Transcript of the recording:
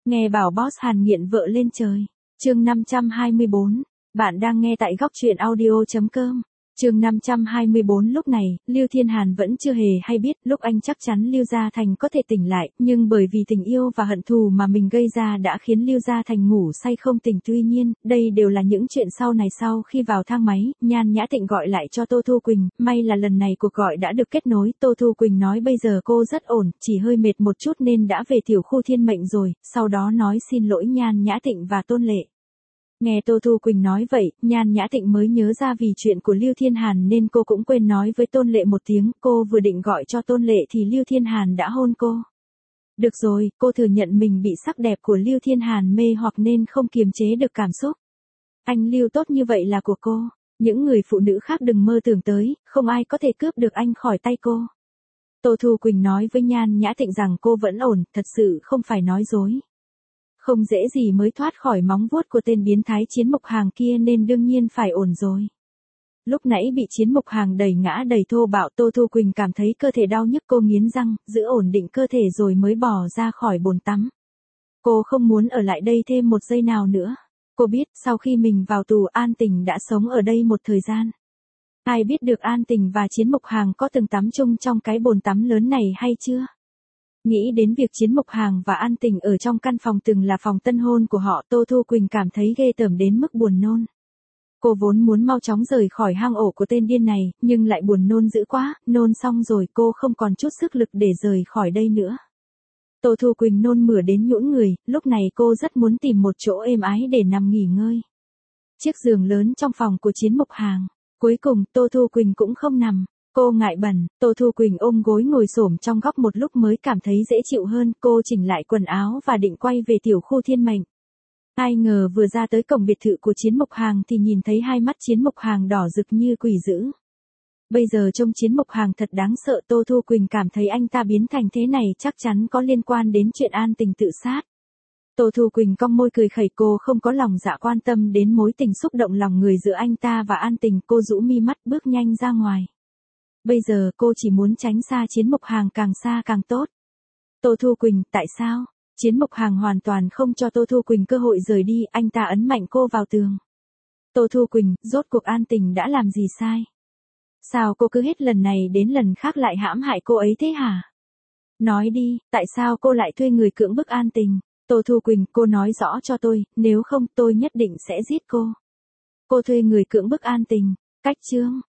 Nghe bảo boss Hàn nghiện vợ lên trời. Chương 524. Bạn đang nghe tại góc truyện audio.com. Chương 524. Lúc này, Lưu Thiên Hàn vẫn chưa hề hay biết, lúc anh chắc chắn Lưu Gia Thành có thể tỉnh lại, nhưng bởi vì tình yêu và hận thù mà mình gây ra đã khiến Lưu Gia Thành ngủ say không tỉnh. Tuy nhiên, đây đều là những chuyện sau này. Sau khi vào thang máy, Nhan Nhã Tịnh gọi lại cho Tô Thu Quỳnh, may là lần này cuộc gọi đã được kết nối. Tô Thu Quỳnh nói bây giờ cô rất ổn, chỉ hơi mệt một chút nên đã về tiểu khu Thiên Mệnh rồi, sau đó nói xin lỗi Nhan Nhã Tịnh và Tôn Lệ. Nghe Tô Thu Quỳnh nói vậy, Nhan Nhã Tịnh mới nhớ ra vì chuyện của Lưu Thiên Hàn nên cô cũng quên nói với Tôn Lệ một tiếng. Cô vừa định gọi cho Tôn Lệ thì Lưu Thiên Hàn đã hôn cô. Được rồi, cô thừa nhận mình bị sắc đẹp của Lưu Thiên Hàn mê hoặc nên không kiềm chế được cảm xúc. Anh Lưu tốt như vậy là của cô. Những người phụ nữ khác đừng mơ tưởng tới, không ai có thể cướp được anh khỏi tay cô. Tô Thu Quỳnh nói với Nhan Nhã Tịnh rằng cô vẫn ổn, thật sự không phải nói dối. Không dễ gì mới thoát khỏi móng vuốt của tên biến thái Chiến Mục Hàng kia nên đương nhiên phải ổn rồi. Lúc nãy bị Chiến Mục Hàng đẩy ngã đầy thô bạo, Tô Thu Quỳnh cảm thấy cơ thể đau nhức. Cô nghiến răng, giữ ổn định cơ thể rồi mới bỏ ra khỏi bồn tắm. Cô không muốn ở lại đây thêm một giây nào nữa. Cô biết sau khi mình vào tù An Tình đã sống ở đây một thời gian. Ai biết được An Tình và Chiến Mục Hàng có từng tắm chung trong cái bồn tắm lớn này hay chưa? Nghĩ đến việc Chiến Mục Hàng và An Tình ở trong căn phòng từng là phòng tân hôn của họ, Tô Thu Quỳnh cảm thấy ghê tởm đến mức buồn nôn. Cô vốn muốn mau chóng rời khỏi hang ổ của tên điên này, nhưng lại buồn nôn dữ quá, nôn xong rồi cô không còn chút sức lực để rời khỏi đây nữa. Tô Thu Quỳnh nôn mửa đến nhũn người, lúc này cô rất muốn tìm một chỗ êm ái để nằm nghỉ ngơi. Chiếc giường lớn trong phòng của Chiến Mục Hàng. Cuối cùng, Tô Thu Quỳnh cũng không nằm. Cô ngại bẩn, Tô Thu Quỳnh ôm gối ngồi xổm trong góc một lúc mới cảm thấy dễ chịu hơn. Cô chỉnh lại quần áo và định quay về tiểu khu Thiên Mệnh. Ai ngờ vừa ra tới cổng biệt thự của Chiến Mục Hàng thì nhìn thấy hai mắt Chiến Mục Hàng đỏ rực như quỷ dữ. Bây giờ trông Chiến Mục Hàng thật đáng sợ. Tô Thu Quỳnh cảm thấy anh ta biến thành thế này chắc chắn có liên quan đến chuyện An Tình tự sát. Tô Thu Quỳnh cong môi cười khẩy, cô không có lòng dạ quan tâm đến mối tình xúc động lòng người giữa anh ta và An Tình. Cô rũ mi mắt bước nhanh ra ngoài. Bây giờ cô chỉ muốn tránh xa Chiến Mục Hàng, càng xa càng tốt. Tô Thu Quỳnh, tại sao? Chiến Mục Hàng hoàn toàn không cho Tô Thu Quỳnh cơ hội rời đi, anh ta ấn mạnh cô vào tường. Tô Thu Quỳnh, rốt cuộc An Tình đã làm gì sai? Sao cô cứ hết lần này đến lần khác lại hãm hại cô ấy thế hả? Nói đi, tại sao cô lại thuê người cưỡng bức An Tình? Tô Thu Quỳnh, cô nói rõ cho tôi, nếu không tôi nhất định sẽ giết cô. Cô thuê người cưỡng bức An Tình. Cách chương.